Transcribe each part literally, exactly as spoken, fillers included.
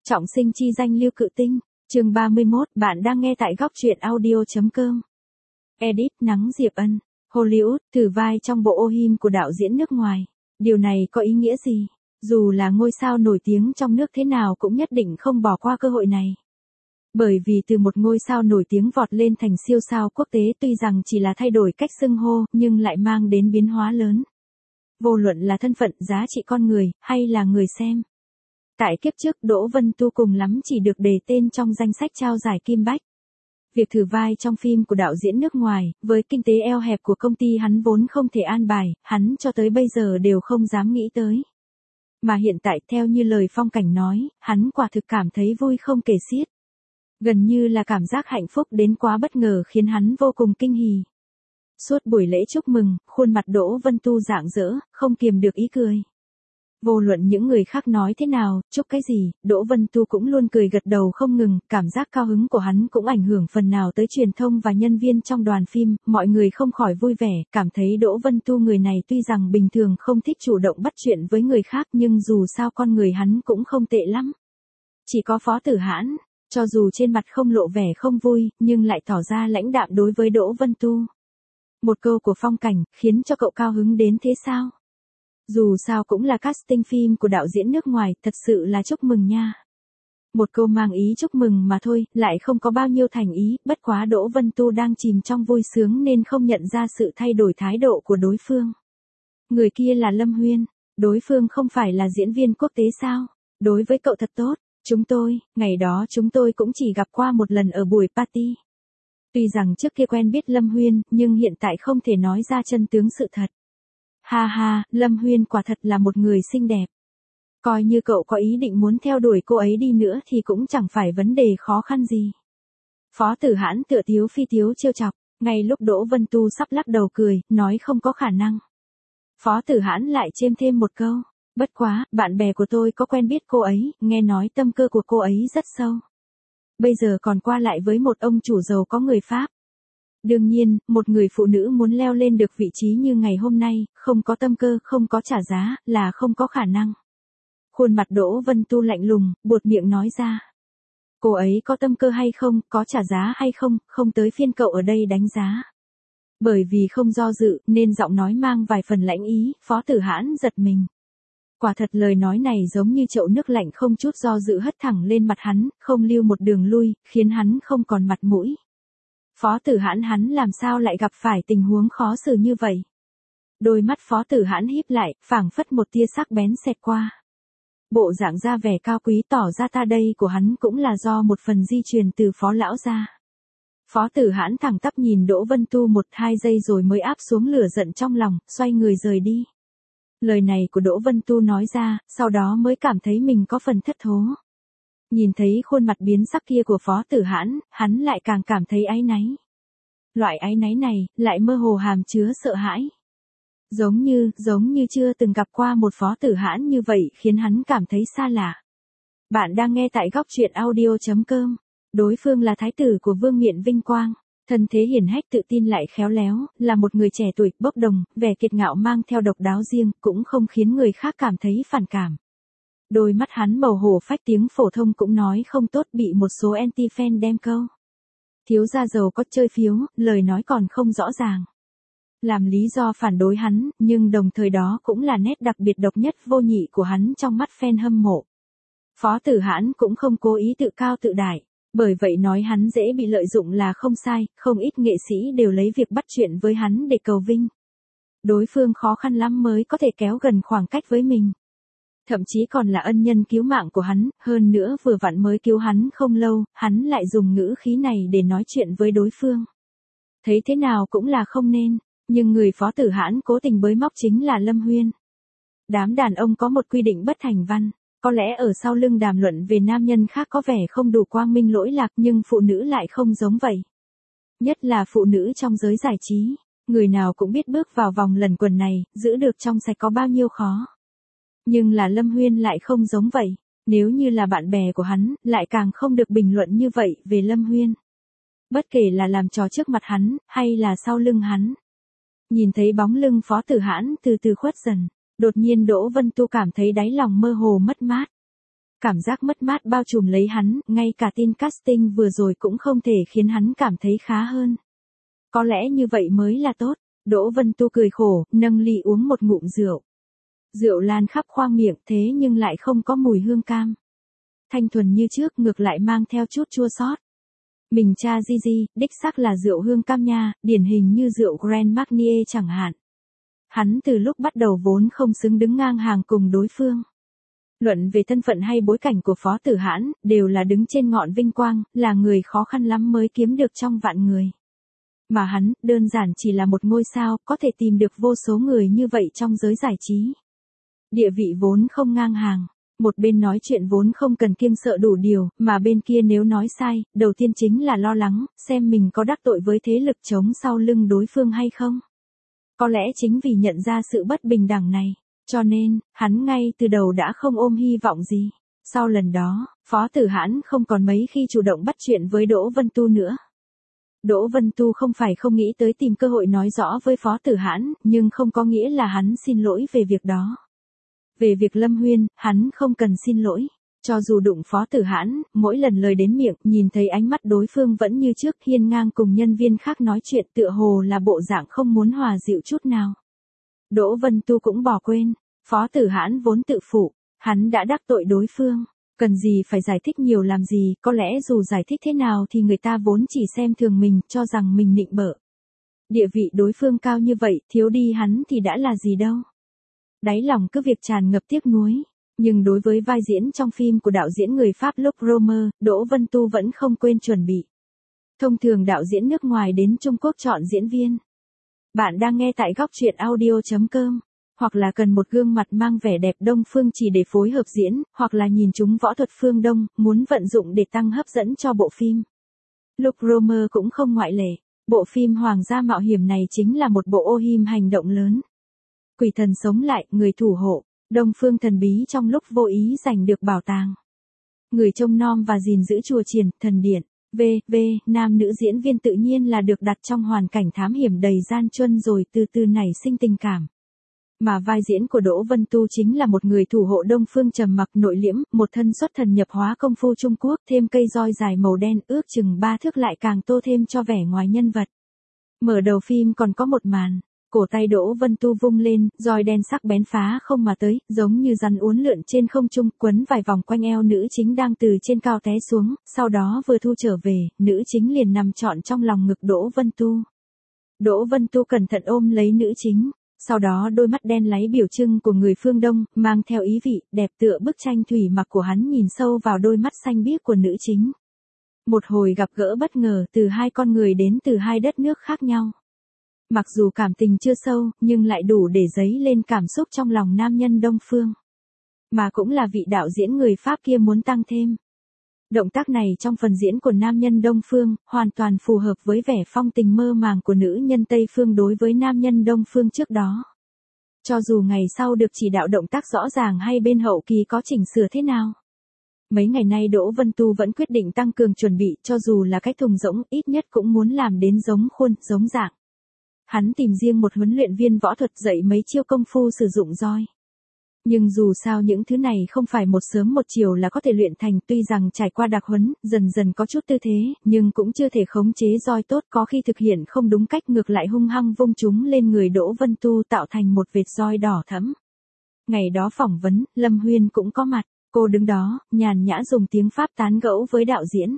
Trọng sinh chi danh Lưu Cự Tinh, chương ba mươi mốt, bạn đang nghe tại góc truyện audio.com. Edit Nắng Diệp Ân, Hollywood, thử vai trong bộ ô him của đạo diễn nước ngoài. Điều này có ý nghĩa gì? Dù là ngôi sao nổi tiếng trong nước thế nào cũng nhất định không bỏ qua cơ hội này. Bởi vì từ một ngôi sao nổi tiếng vọt lên thành siêu sao quốc tế tuy rằng chỉ là thay đổi cách xưng hô nhưng lại mang đến biến hóa lớn. Vô luận là thân phận, giá trị con người, hay là người xem. Tại kiếp trước Đỗ Vân Tu cùng lắm chỉ được đề tên trong danh sách trao giải Kim Bách. Việc thử vai trong phim của đạo diễn nước ngoài, với kinh tế eo hẹp của công ty hắn vốn không thể an bài, hắn cho tới bây giờ đều không dám nghĩ tới. Mà hiện tại theo như lời Phong Cảnh nói, hắn quả thực cảm thấy vui không kể xiết. Gần như là cảm giác hạnh phúc đến quá bất ngờ khiến hắn vô cùng kinh hỉ. Suốt buổi lễ chúc mừng, khuôn mặt Đỗ Vân Tu rạng rỡ, không kiềm được ý cười. Vô luận những người khác nói thế nào, chúc cái gì, Đỗ Vân Tu cũng luôn cười gật đầu không ngừng, cảm giác cao hứng của hắn cũng ảnh hưởng phần nào tới truyền thông và nhân viên trong đoàn phim, mọi người không khỏi vui vẻ, cảm thấy Đỗ Vân Tu người này tuy rằng bình thường không thích chủ động bắt chuyện với người khác nhưng dù sao con người hắn cũng không tệ lắm. Chỉ có Phó Tử Hãn, cho dù trên mặt không lộ vẻ không vui, nhưng lại tỏ ra lãnh đạm đối với Đỗ Vân Tu. Một câu của Phong Cảnh, khiến cho cậu cao hứng đến thế sao? Dù sao cũng là casting phim của đạo diễn nước ngoài, thật sự là chúc mừng nha. Một câu mang ý chúc mừng mà thôi, lại không có bao nhiêu thành ý, bất quá Đỗ Vân Tu đang chìm trong vui sướng nên không nhận ra sự thay đổi thái độ của đối phương. Người kia là Lâm Huyên, đối phương không phải là diễn viên quốc tế sao? Đối với cậu thật tốt, chúng tôi, ngày đó chúng tôi cũng chỉ gặp qua một lần ở buổi party. Tuy rằng trước kia quen biết Lâm Huyên, nhưng hiện tại không thể nói ra chân tướng sự thật. Ha ha, Lâm Huyên quả thật là một người xinh đẹp. Coi như cậu có ý định muốn theo đuổi cô ấy đi nữa thì cũng chẳng phải vấn đề khó khăn gì. Phó Tử Hãn tựa tiếu phi tiếu trêu chọc, ngay lúc Đỗ Vân Tu sắp lắc đầu cười, nói không có khả năng. Phó Tử Hãn lại chêm thêm một câu, bất quá, bạn bè của tôi có quen biết cô ấy, nghe nói tâm cơ của cô ấy rất sâu. Bây giờ còn qua lại với một ông chủ giàu có người Pháp. Đương nhiên, một người phụ nữ muốn leo lên được vị trí như ngày hôm nay, không có tâm cơ, không có trả giá, là không có khả năng. Khuôn mặt Đỗ Vân Tu lạnh lùng, buột miệng nói ra. Cô ấy có tâm cơ hay không, có trả giá hay không, không tới phiên cậu ở đây đánh giá. Bởi vì không do dự, nên giọng nói mang vài phần lãnh ý, Phó Tử Hãn giật mình. Quả thật lời nói này giống như chậu nước lạnh không chút do dự hất thẳng lên mặt hắn, không lưu một đường lui, khiến hắn không còn mặt mũi. Phó Tử Hãn hắn làm sao lại gặp phải tình huống khó xử như vậy? Đôi mắt Phó Tử Hãn híp lại, phảng phất một tia sắc bén xẹt qua. Bộ dạng ra vẻ cao quý tỏ ra ta đây của hắn cũng là do một phần di truyền từ Phó lão gia. Phó Tử Hãn thẳng tắp nhìn Đỗ Vân Tu một hai giây rồi mới áp xuống lửa giận trong lòng, xoay người rời đi. Lời này của Đỗ Vân Tu nói ra, sau đó mới cảm thấy mình có phần thất thố. Nhìn thấy khuôn mặt biến sắc kia của Phó Tử Hãn, hắn lại càng cảm thấy áy náy. Loại áy náy này, lại mơ hồ hàm chứa sợ hãi. Giống như, giống như chưa từng gặp qua một Phó Tử Hãn như vậy khiến hắn cảm thấy xa lạ. Bạn đang nghe tại góc truyện audio.com. Đối phương là thái tử của Vương Miện Vinh Quang. Thân thế hiển hách tự tin lại khéo léo, là một người trẻ tuổi, bốc đồng, vẻ kiệt ngạo mang theo độc đáo riêng, cũng không khiến người khác cảm thấy phản cảm. Đôi mắt hắn màu hổ phách tiếng phổ thông cũng nói không tốt bị một số anti-fan đem câu. Thiếu gia giàu có chơi phiếu, lời nói còn không rõ ràng. Làm lý do phản đối hắn, nhưng đồng thời đó cũng là nét đặc biệt độc nhất vô nhị của hắn trong mắt fan hâm mộ. Phó Tử Hãn cũng không cố ý tự cao tự đại. Bởi vậy nói hắn dễ bị lợi dụng là không sai, không ít nghệ sĩ đều lấy việc bắt chuyện với hắn để cầu vinh. Đối phương khó khăn lắm mới có thể kéo gần khoảng cách với mình. Thậm chí còn là ân nhân cứu mạng của hắn, hơn nữa vừa vặn mới cứu hắn không lâu, hắn lại dùng ngữ khí này để nói chuyện với đối phương. Thấy thế nào cũng là không nên, nhưng người Phó Tử Hãn cố tình bới móc chính là Lâm Huyên. Đám đàn ông có một quy định bất thành văn. Có lẽ ở sau lưng đàm luận về nam nhân khác có vẻ không đủ quang minh lỗi lạc nhưng phụ nữ lại không giống vậy. Nhất là phụ nữ trong giới giải trí, người nào cũng biết bước vào vòng lần quần này, giữ được trong sạch có bao nhiêu khó. Nhưng là Lâm Huyên lại không giống vậy, nếu như là bạn bè của hắn, lại càng không được bình luận như vậy về Lâm Huyên. Bất kể là làm trò trước mặt hắn, hay là sau lưng hắn. Nhìn thấy bóng lưng Phó Tử Hãn từ từ khuất dần. Đột nhiên Đỗ Vân Tu cảm thấy đáy lòng mơ hồ mất mát. Cảm giác mất mát bao trùm lấy hắn, ngay cả tin casting vừa rồi cũng không thể khiến hắn cảm thấy khá hơn. Có lẽ như vậy mới là tốt. Đỗ Vân Tu cười khổ, nâng ly uống một ngụm rượu. Rượu lan khắp khoang miệng thế nhưng lại không có mùi hương cam. Thanh thuần như trước, ngược lại mang theo chút chua xót. Mình cha Gigi, đích xác là rượu hương cam nha, điển hình như rượu Grand Marnier chẳng hạn. Hắn từ lúc bắt đầu vốn không xứng đứng ngang hàng cùng đối phương. Luận về thân phận hay bối cảnh của Phó Tử Hãn, đều là đứng trên ngọn vinh quang, là người khó khăn lắm mới kiếm được trong vạn người. Mà hắn, đơn giản chỉ là một ngôi sao, có thể tìm được vô số người như vậy trong giới giải trí. Địa vị vốn không ngang hàng. Một bên nói chuyện vốn không cần kiêng sợ đủ điều, mà bên kia nếu nói sai, đầu tiên chính là lo lắng, xem mình có đắc tội với thế lực chống sau lưng đối phương hay không. Có lẽ chính vì nhận ra sự bất bình đẳng này, cho nên, hắn ngay từ đầu đã không ôm hy vọng gì. Sau lần đó, Phó Tử Hãn không còn mấy khi chủ động bắt chuyện với Đỗ Vân Tu nữa. Đỗ Vân Tu không phải không nghĩ tới tìm cơ hội nói rõ với Phó Tử Hãn, nhưng không có nghĩa là hắn xin lỗi về việc đó. Về việc Lâm Huyên, hắn không cần xin lỗi. Cho dù đụng Phó Tử Hãn, mỗi lần lời đến miệng, nhìn thấy ánh mắt đối phương vẫn như trước, hiên ngang cùng nhân viên khác nói chuyện, tựa hồ là bộ dạng không muốn hòa dịu chút nào. Đỗ Vân Tu cũng bỏ quên, Phó Tử Hãn vốn tự phụ, hắn đã đắc tội đối phương, cần gì phải giải thích nhiều làm gì, có lẽ dù giải thích thế nào thì người ta vốn chỉ xem thường mình, cho rằng mình nịnh bợ. Địa vị đối phương cao như vậy, thiếu đi hắn thì đã là gì đâu. Đáy lòng cứ việc tràn ngập tiếc nuối, nhưng đối với vai diễn trong phim của đạo diễn người Pháp Luc Romer, Đỗ Vân Tu vẫn không quên chuẩn bị. Thông thường đạo diễn nước ngoài đến Trung Quốc chọn diễn viên. Bạn đang nghe tại góc truyện audio chấm com, hoặc là cần một gương mặt mang vẻ đẹp Đông phương chỉ để phối hợp diễn, hoặc là nhìn chúng võ thuật phương Đông, muốn vận dụng để tăng hấp dẫn cho bộ phim. Luc Romer cũng không ngoại lệ, bộ phim Hoàng gia mạo hiểm này chính là một bộ ô hiểm hành động lớn. Quỷ thần sống lại, người thủ hộ, Đông phương thần bí trong lúc vô ý giành được bảo tàng. Người trông nom và gìn giữ chùa chiền, thần điện, v v nam nữ diễn viên tự nhiên là được đặt trong hoàn cảnh thám hiểm đầy gian truân rồi từ từ nảy sinh tình cảm. Mà vai diễn của Đỗ Vân Tu chính là một người thủ hộ Đông phương trầm mặc nội liễm, một thân xuất thần nhập hóa công phu Trung Quốc, thêm cây roi dài màu đen ước chừng ba thước lại càng tô thêm cho vẻ ngoài nhân vật. Mở đầu phim còn có một màn. Cổ tay Đỗ Vân Tu vung lên, roi đen sắc bén phá không mà tới, giống như rắn uốn lượn trên không trung, quấn vài vòng quanh eo nữ chính đang từ trên cao té xuống, sau đó vừa thu trở về, nữ chính liền nằm trọn trong lòng ngực Đỗ Vân Tu. Đỗ Vân Tu cẩn thận ôm lấy nữ chính, sau đó đôi mắt đen láy biểu trưng của người phương Đông, mang theo ý vị, đẹp tựa bức tranh thủy mặc của hắn nhìn sâu vào đôi mắt xanh biếc của nữ chính. Một hồi gặp gỡ bất ngờ từ hai con người đến từ hai đất nước khác nhau. Mặc dù cảm tình chưa sâu, nhưng lại đủ để dấy lên cảm xúc trong lòng nam nhân Đông phương. Mà cũng là vị đạo diễn người Pháp kia muốn tăng thêm. Động tác này trong phần diễn của nam nhân Đông phương, hoàn toàn phù hợp với vẻ phong tình mơ màng của nữ nhân Tây phương đối với nam nhân Đông phương trước đó. Cho dù ngày sau được chỉ đạo động tác rõ ràng hay bên hậu kỳ có chỉnh sửa thế nào. Mấy ngày nay Đỗ Vân Tu vẫn quyết định tăng cường chuẩn bị, cho dù là cái thùng rỗng, ít nhất cũng muốn làm đến giống khuôn, giống dạng. Hắn tìm riêng một huấn luyện viên võ thuật dạy mấy chiêu công phu sử dụng roi. Nhưng dù sao những thứ này không phải một sớm một chiều là có thể luyện thành, tuy rằng trải qua đặc huấn, dần dần có chút tư thế, nhưng cũng chưa thể khống chế roi tốt, có khi thực hiện không đúng cách ngược lại hung hăng vung chúng lên người Đỗ Vân Tu tạo thành một vệt roi đỏ thẫm. Ngày đó phỏng vấn, Lâm Huyên cũng có mặt, cô đứng đó, nhàn nhã dùng tiếng Pháp tán gẫu với đạo diễn.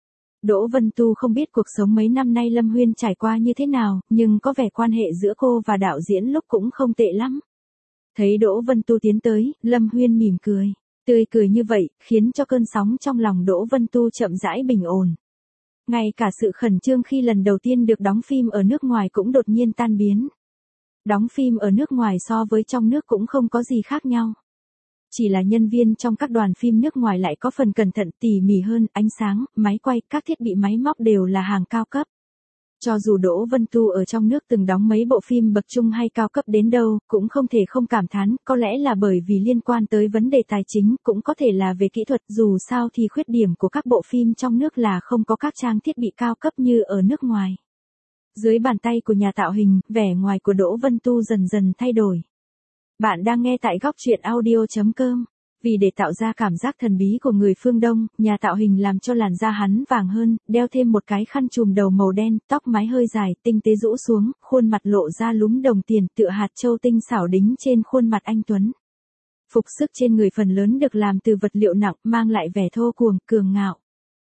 Đỗ Vân Tu không biết cuộc sống mấy năm nay Lâm Huyên trải qua như thế nào, nhưng có vẻ quan hệ giữa cô và đạo diễn lúc cũng không tệ lắm. Thấy Đỗ Vân Tu tiến tới, Lâm Huyên mỉm cười. Tươi cười như vậy, khiến cho cơn sóng trong lòng Đỗ Vân Tu chậm rãi bình ổn. Ngay cả sự khẩn trương khi lần đầu tiên được đóng phim ở nước ngoài cũng đột nhiên tan biến. Đóng phim ở nước ngoài so với trong nước cũng không có gì khác nhau. Chỉ là nhân viên trong các đoàn phim nước ngoài lại có phần cẩn thận tỉ mỉ hơn, ánh sáng, máy quay, các thiết bị máy móc đều là hàng cao cấp. Cho dù Đỗ Vân Tu ở trong nước từng đóng mấy bộ phim bậc trung hay cao cấp đến đâu, cũng không thể không cảm thán, có lẽ là bởi vì liên quan tới vấn đề tài chính, cũng có thể là về kỹ thuật, dù sao thì khuyết điểm của các bộ phim trong nước là không có các trang thiết bị cao cấp như ở nước ngoài. Dưới bàn tay của nhà tạo hình, vẻ ngoài của Đỗ Vân Tu dần dần thay đổi. Bạn đang nghe tại góc truyện audio chấm com. Vì để tạo ra cảm giác thần bí của người phương Đông, nhà tạo hình làm cho làn da hắn vàng hơn, đeo thêm một cái khăn trùm đầu màu đen, tóc mái hơi dài, tinh tế rũ xuống, khuôn mặt lộ ra lúm đồng tiền tựa hạt châu tinh xảo đính trên khuôn mặt anh tuấn. Phục sức trên người phần lớn được làm từ vật liệu nặng, mang lại vẻ thô cuồng, cường ngạo.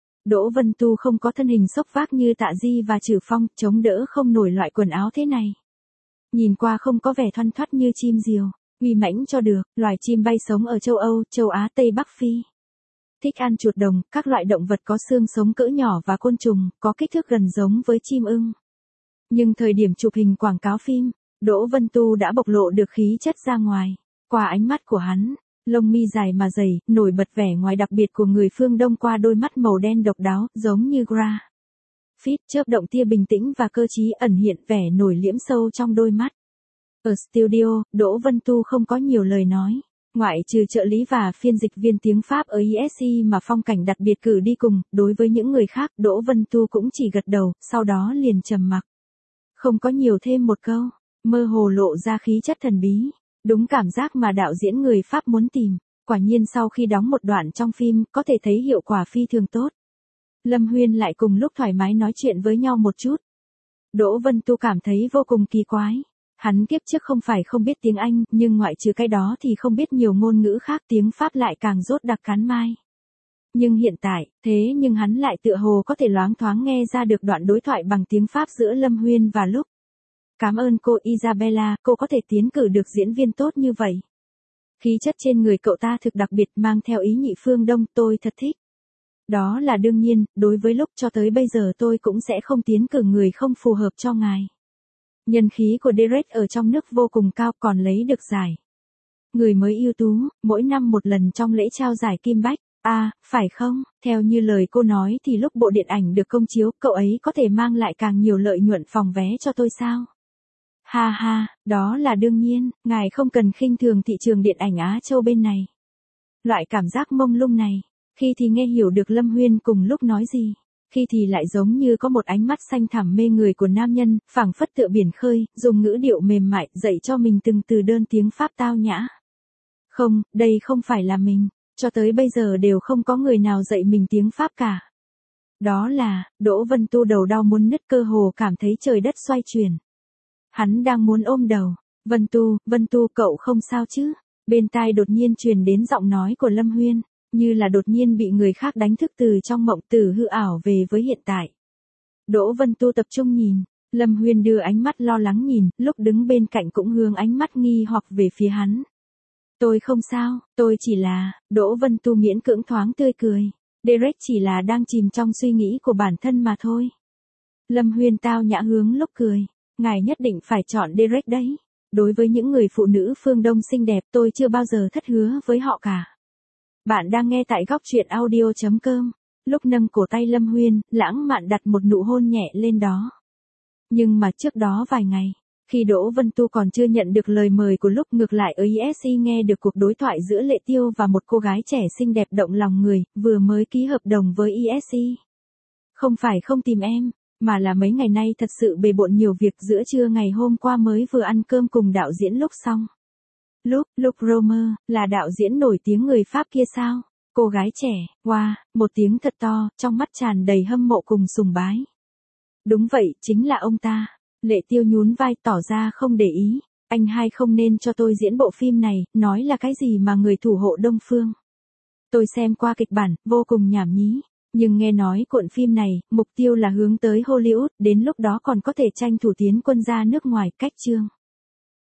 Đỗ Vân Tu không có thân hình xốc vác như Tạ Di và Trử Phong, chống đỡ không nổi loại quần áo thế này. Nhìn qua không có vẻ thoăn thoắt như chim diều, uy mãnh cho được, loài chim bay sống ở châu Âu, châu Á, Tây Bắc Phi. Thích ăn chuột đồng, các loại động vật có xương sống cỡ nhỏ và côn trùng, có kích thước gần giống với chim ưng. Nhưng thời điểm chụp hình quảng cáo phim, Đỗ Vân Tu đã bộc lộ được khí chất ra ngoài. Qua ánh mắt của hắn, lông mi dài mà dày, nổi bật vẻ ngoài đặc biệt của người phương Đông qua đôi mắt màu đen độc đáo, giống như gra. Phít chớp động tia bình tĩnh và cơ trí ẩn hiện vẻ nổi liễm sâu trong đôi mắt. Ở studio, Đỗ Vân Tu không có nhiều lời nói, ngoại trừ trợ lý và phiên dịch viên tiếng Pháp ở i ét xê mà Phong Cảnh đặc biệt cử đi cùng, đối với những người khác Đỗ Vân Tu cũng chỉ gật đầu, sau đó liền trầm mặc. Không có nhiều thêm một câu, mơ hồ lộ ra khí chất thần bí, đúng cảm giác mà đạo diễn người Pháp muốn tìm. Quả nhiên sau khi đóng một đoạn trong phim, có thể thấy hiệu quả phi thường tốt. Lâm Huyên lại cùng lúc thoải mái nói chuyện với nhau một chút. Đỗ Vân Tu cảm thấy vô cùng kỳ quái. Hắn kiếp trước không phải không biết tiếng Anh, nhưng ngoại trừ cái đó thì không biết nhiều ngôn ngữ khác, tiếng Pháp lại càng rốt đặc cán mai. Nhưng hiện tại, thế nhưng hắn lại tựa hồ có thể loáng thoáng nghe ra được đoạn đối thoại bằng tiếng Pháp giữa Lâm Huyên và Lúc. Cảm ơn cô Isabella, cô có thể tiến cử được diễn viên tốt như vậy. Khí chất trên người cậu ta thực đặc biệt, mang theo ý nhị phương Đông, tôi thật thích. Đó là đương nhiên, đối với Lúc cho tới bây giờ tôi cũng sẽ không tiến cử người không phù hợp cho ngài. Nhân khí của Derek ở trong nước vô cùng cao, còn lấy được giải người mới ưu tú, mỗi năm một lần trong lễ trao giải Kim Bách. À, phải không? Theo như lời cô nói thì lúc bộ điện ảnh được công chiếu, cậu ấy có thể mang lại càng nhiều lợi nhuận phòng vé cho tôi sao? Ha ha, đó là đương nhiên, ngài không cần khinh thường thị trường điện ảnh Á Châu bên này. Loại cảm giác mông lung này, khi thì nghe hiểu được Lâm Huyên cùng Lúc nói gì, khi thì lại giống như có một ánh mắt xanh thẳm mê người của nam nhân, phảng phất tựa biển khơi, dùng ngữ điệu mềm mại, dạy cho mình từng từ đơn tiếng Pháp tao nhã. Không, đây không phải là mình, cho tới bây giờ đều không có người nào dạy mình tiếng Pháp cả. Đó là, Đỗ Vân Tu đầu đau muốn nứt, cơ hồ cảm thấy trời đất xoay chuyển. Hắn đang muốn ôm đầu. Vân Tu, Vân Tu cậu không sao chứ? Bên tai đột nhiên truyền đến giọng nói của Lâm Huyên, như là đột nhiên bị người khác đánh thức từ trong mộng tử hư ảo về với hiện tại. Đỗ Vân Tu tập trung nhìn, Lâm Huyên đưa ánh mắt lo lắng nhìn, Lúc đứng bên cạnh cũng hướng ánh mắt nghi hoặc về phía hắn. Tôi không sao, tôi chỉ là, Đỗ Vân Tu miễn cưỡng thoáng tươi cười. Derek chỉ là đang chìm trong suy nghĩ của bản thân mà thôi. Lâm Huyên tao nhã hướng Lúc cười. Ngài nhất định phải chọn Derek đấy. Đối với những người phụ nữ phương Đông xinh đẹp, tôi chưa bao giờ thất hứa với họ cả. Bạn đang nghe tại góc truyện audio chấm com. Lúc nâng cổ tay Lâm Huyên, lãng mạn đặt một nụ hôn nhẹ lên đó. Nhưng mà trước đó vài ngày, khi Đỗ Vân Tu còn chưa nhận được lời mời của Lúc, ngược lại ở i ét xê nghe được cuộc đối thoại giữa Lệ Tiêu và một cô gái trẻ xinh đẹp động lòng người, vừa mới ký hợp đồng với i ét xê. Không phải không tìm em, mà là mấy ngày nay thật sự bề bộn nhiều việc, giữa trưa ngày hôm qua mới vừa ăn cơm cùng đạo diễn Lúc xong. Lúc, Luc Romer, là đạo diễn nổi tiếng người Pháp kia sao? Cô gái trẻ, wow, một tiếng thật to, trong mắt tràn đầy hâm mộ cùng sùng bái. Đúng vậy, chính là ông ta. Lệ Tiêu nhún vai tỏ ra không để ý. Anh hai không nên cho tôi diễn bộ phim này, nói là cái gì mà người thủ hộ Đông Phương. Tôi xem qua kịch bản, vô cùng nhảm nhí. Nhưng nghe nói cuộn phim này, mục tiêu là hướng tới Hollywood, đến lúc đó còn có thể tranh thủ tiến quân ra nước ngoài, cách chương.